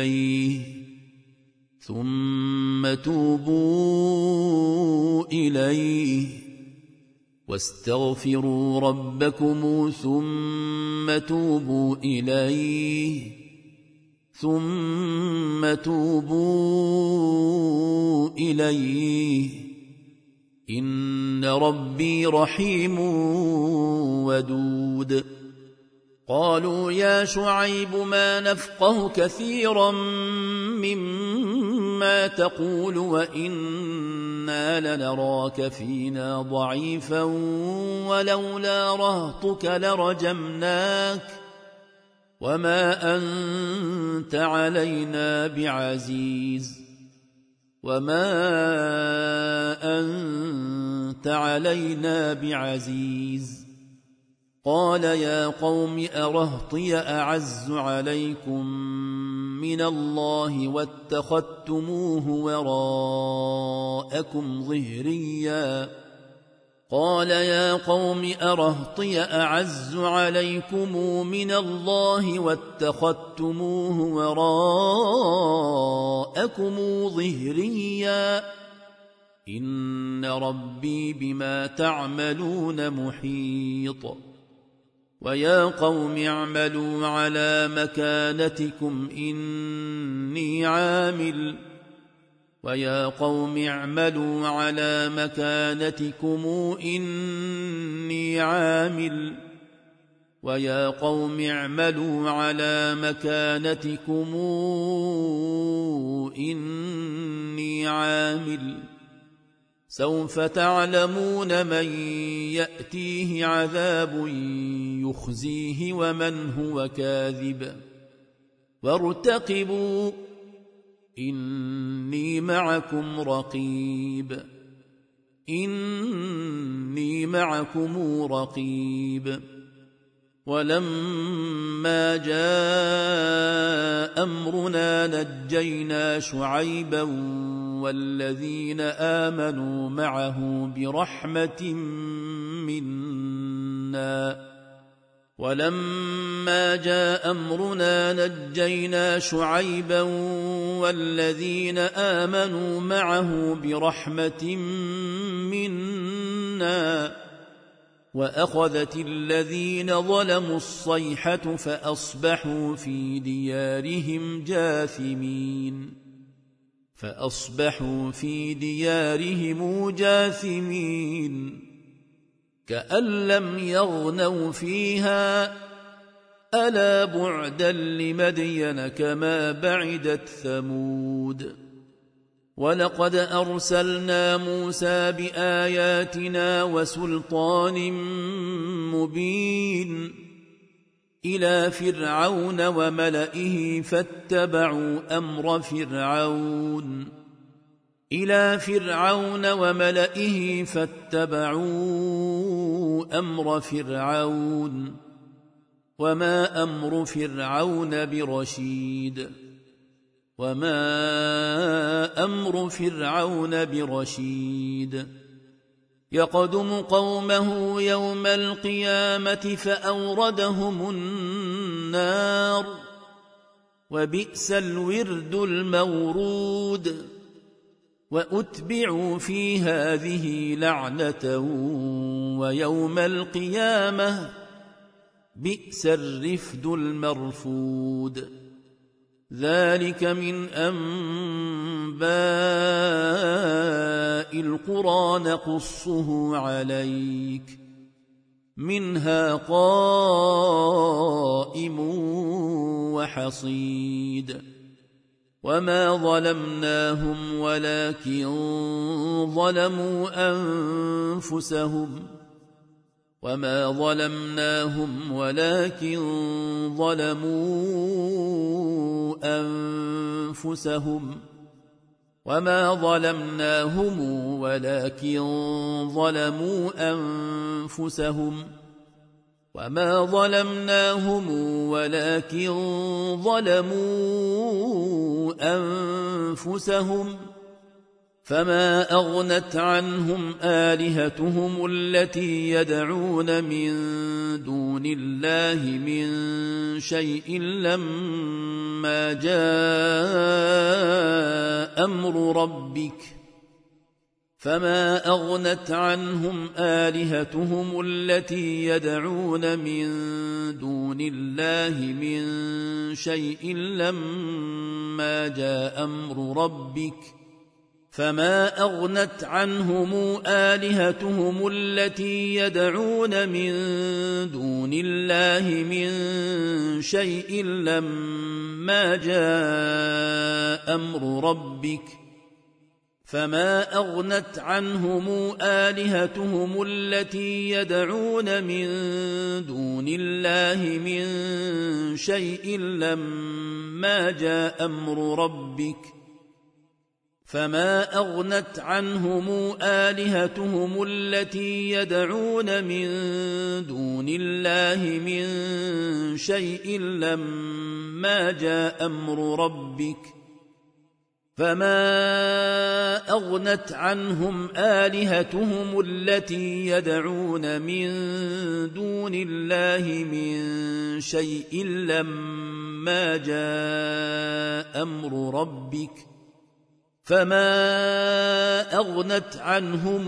إليه واستغفروا ربكم ثم توبوا إليه إن ربي رحيم ودود قالوا يا شعيب ما نفقه كثيرا مما تقول وإنا لنراك فينا ضعيفا ولولا رهطك لرجمناك وما أنت علينا بعزيز قال يا قوم أرهطي أعز عليكم من الله واتخذتموه وراءكم ظهريا قال يا قوم أرهطي أعز عليكم من الله واتخذتموه وراءكم ظهريا إن ربي بما تعملون محيط ويا قوم اعملوا على مكانتكم إني عامل سوف تعلمون من يأتيه عذاب يخزيه ومن هو كاذب وارتقبوا إني معكم رقيب ولما جاء أمرنا نجينا شعيبا والذين آمنوا معه برحمة منا وأخذت الذين ظلموا الصيحة فأصبحوا في ديارهم جاثمين كأن لم يغنوا فيها ألا بعدا لمدين كما بعدت ثمود ولقد أرسلنا موسى بآياتنا وسلطان مبين إلى فرعون وملئه فاتبعوا أمر فرعون وما أمر فرعون برشيد يقدم قومه يوم القيامة فأوردهم النار وبئس الورد المورود وأتبعوا في هذه لعنة ويوم القيامة بئس الرفد المرفود ذلك من أنباء القرى نقصه عليك منها قائم وحصيد وما ظلمناهم ولكن ظلموا أنفسهم وما ظلمناهم ولكن ظلموا أنفسهم فما أغنت عنهم آلهتهم التي يدعون من دون الله من شيء لما جاء أمر ربك فما أغنت عنهم آلهتهم التي يدعون من دون الله من شيء لما جاء أمر ربك فما أغنت عنهم آلهتهم التي يدعون من دون الله من شيء لما جاء أمر ربك فما أغنت عنهم آلهتهم التي يدعون من دون الله من شيء لما جاء أمر ربك فما أغنت عنهم آلهتهم التي يدعون من دون الله من شيء لما جاء أمر ربك فما أغنت عنهم آلهتهم التي يدعون من دون الله من شيء لما جاء أمر ربك فما أغنت عنهم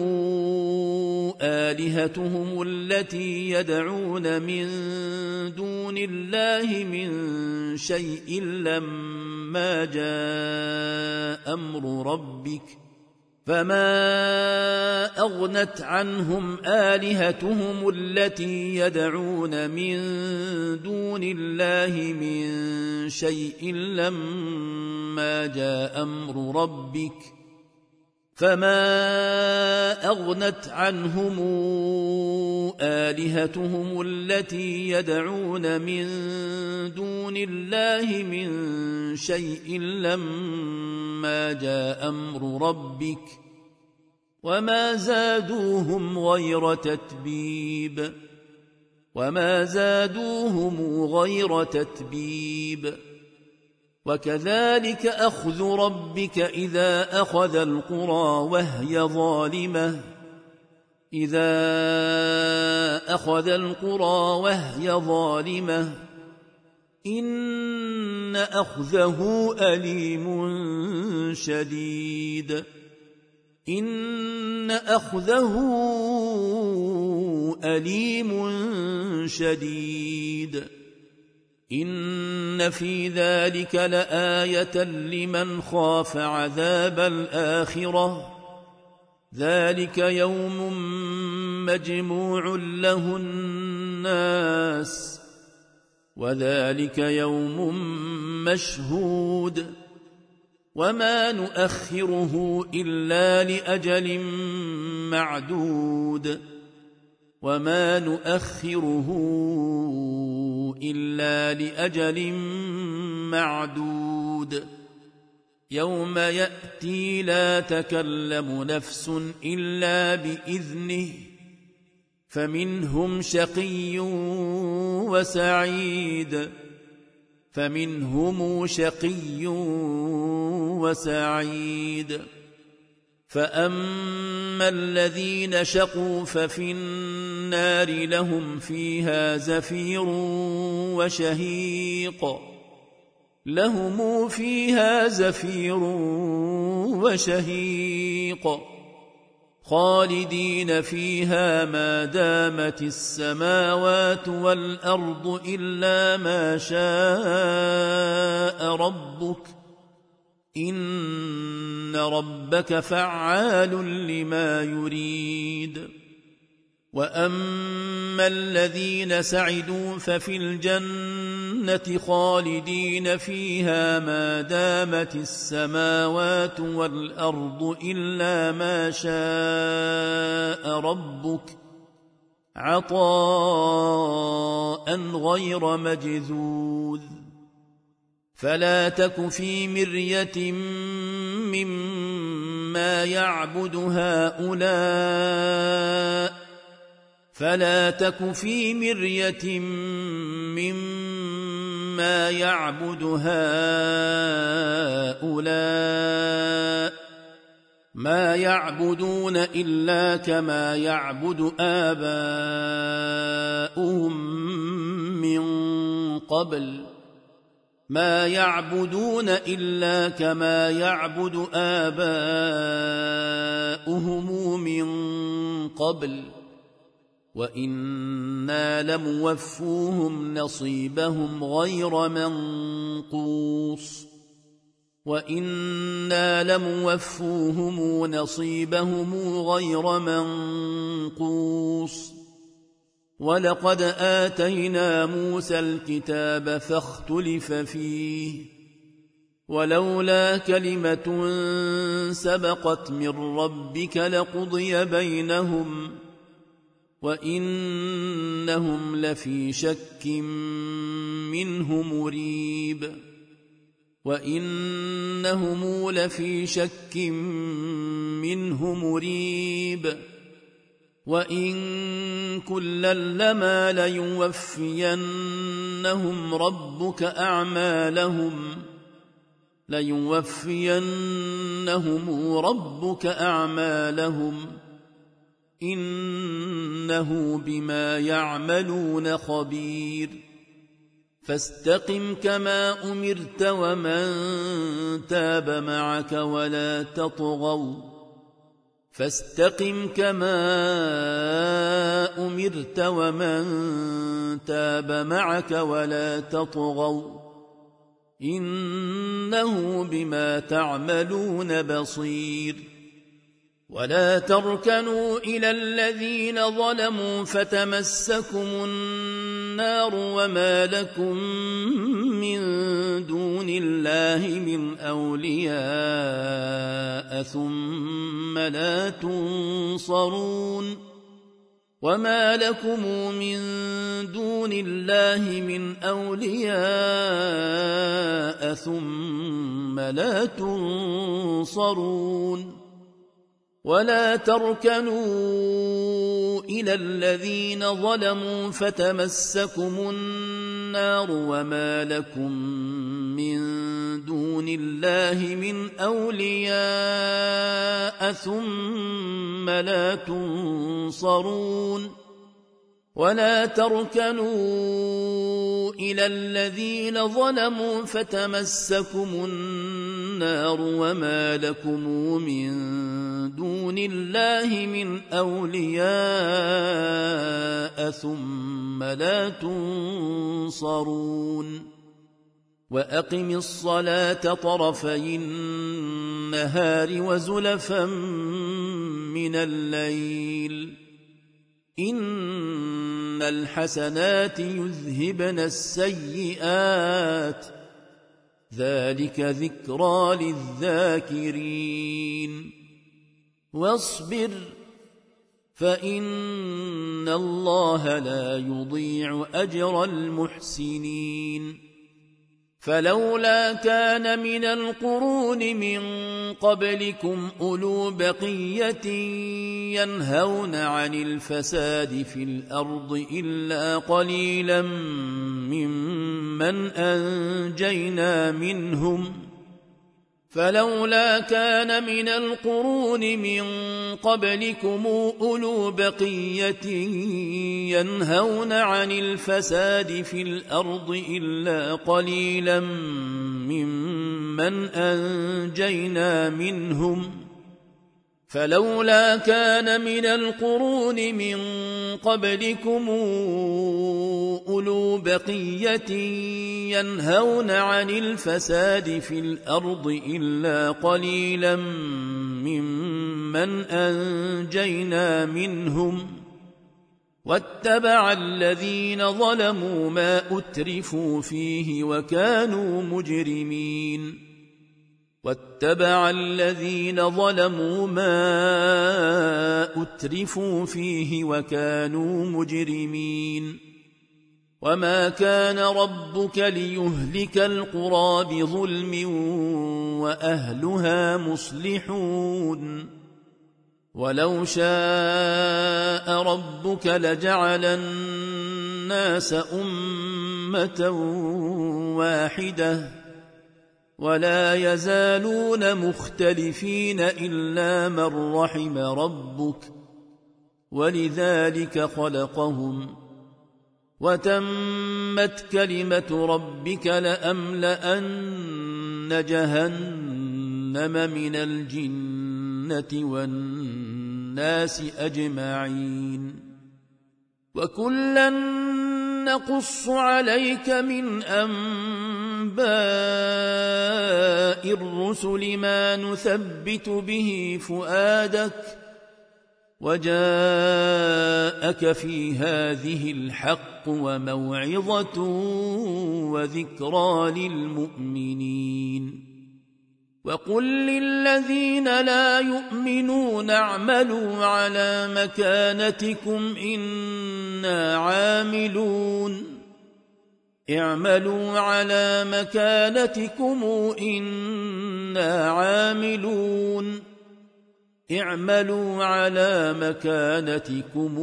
آلهتهم التي يدعون من دون الله من شيء لما جاء أمر ربك فما أغنت عنهم آلهتهم التي يدعون من دون الله من شيء لما جاء أمر ربك فما أغنت عنهم آلهتهم التي يدعون من دون الله من شيء لما جاء أمر ربك وما زادوهم غير تتبيب وكذلك أخذ ربك إذا أخذ القرى وهي ظالمة إن أخذه أليم شديد إن في ذلك لآية لمن خاف عذاب الآخرة ذلك يوم مجموع له الناس وذلك يوم مشهود وما نؤخره إلا لأجل معدود يوم يأتي لا تكلم نفس إلا بإذنه فمنهم شقي وسعيد فأما الذين شقوا ففي النار لهم فيها زفير وشهيق خالدين فيها ما دامت السماوات والأرض إلا ما شاء ربك إن ربك فعال لما يريد وأما الذين سعدوا ففي الجنة خالدين فيها ما دامت السماوات والأرض إلا ما شاء ربك عطاء غير مجذوذ فلا تك في مرية مما يعبد هؤلاء ما يعبدون إلا كما يعبد آباؤهم من قبل ما يعبدون إلا كما يعبد آباؤهم من قبل وإنا لموفوهم نصيبهم غير منقوص ولقد آتينا موسى الكتاب فاختلف فيه ولولا كلمة سبقت من ربك لقضي بينهم وإنهم لفي شك منه مريب وإن كلا لما ليوفينهم ربك أعمالهم إنه بما يعملون خبير فاستقم كما أمرت ومن تاب معك ولا تطغوا إنه بما تعملون بصير ولا تركنوا إلى الذين ظلموا فتمسكم النار وما لكم من دون الله من أولياء ثم لا تنصرون ولا تركنوا إلى الذين ظلموا فتمسكم النار وما لكم من دون الله من أولياء ثم لا تنصرون ولا تركنوا إلى الذين ظلموا فتمسكم النار وما لكم من دون الله من أولياء ثم لا تنصرون وأقم الصلاة طرفي النهار وزلفا من الليل إن الحسنات يذهبن السيئات ذلك ذكرى للذاكرين واصبر فإن الله لا يضيع أجر المحسنين فلولا كان من القرون من قبلكم أولو بقية ينهون عن الفساد في الأرض إلا قليلا ممن أنجينا منهم فلولا كان من القرون من قبلكم أولو بقية ينهون عن الفساد في الأرض إلا قليلا ممن أنجينا منهم فلولا كان من القرون من قبلكم أولو بقية ينهون عن الفساد في الأرض إلا قليلا ممن أنجينا منهم واتبع الذين ظلموا ما أترفوا فيه وكانوا مجرمين واتبع الذين ظلموا ما أترفوا فيه وكانوا مجرمين وما كان ربك ليهلك القرى بظلم وأهلها مصلحون ولو شاء ربك لجعل الناس أمة واحدة ولا يزالون مختلفين إلا من رحم ربك ولذلك خلقهم وتمت كلمة ربك لأملأن جهنم من الجنة والناس أجمعين وكلا نقص عليك من أنباء الرسل ما نثبت به فؤادك وجاءك في هذه الحق وموعظة وذكرى للمؤمنين وقل للذين لا يؤمنون اعملوا على مكانتكم إنا عاملون اعملوا على مكانتكم إنا عاملون اعملوا على مكانتكم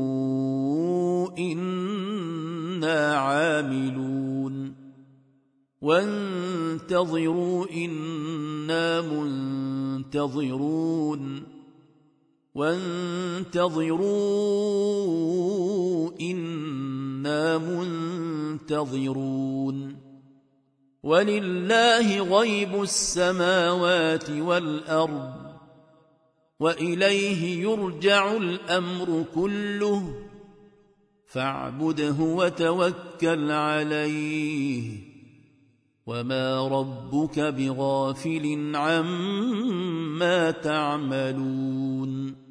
إنا عاملون وانتظروا إنا منتظرون وانتظروا إنا منتظرون ولله غيب السماوات والأرض وإليه يرجع الأمر كله فاعبده وتوكل عليه وما ربك بغافل عما تعملون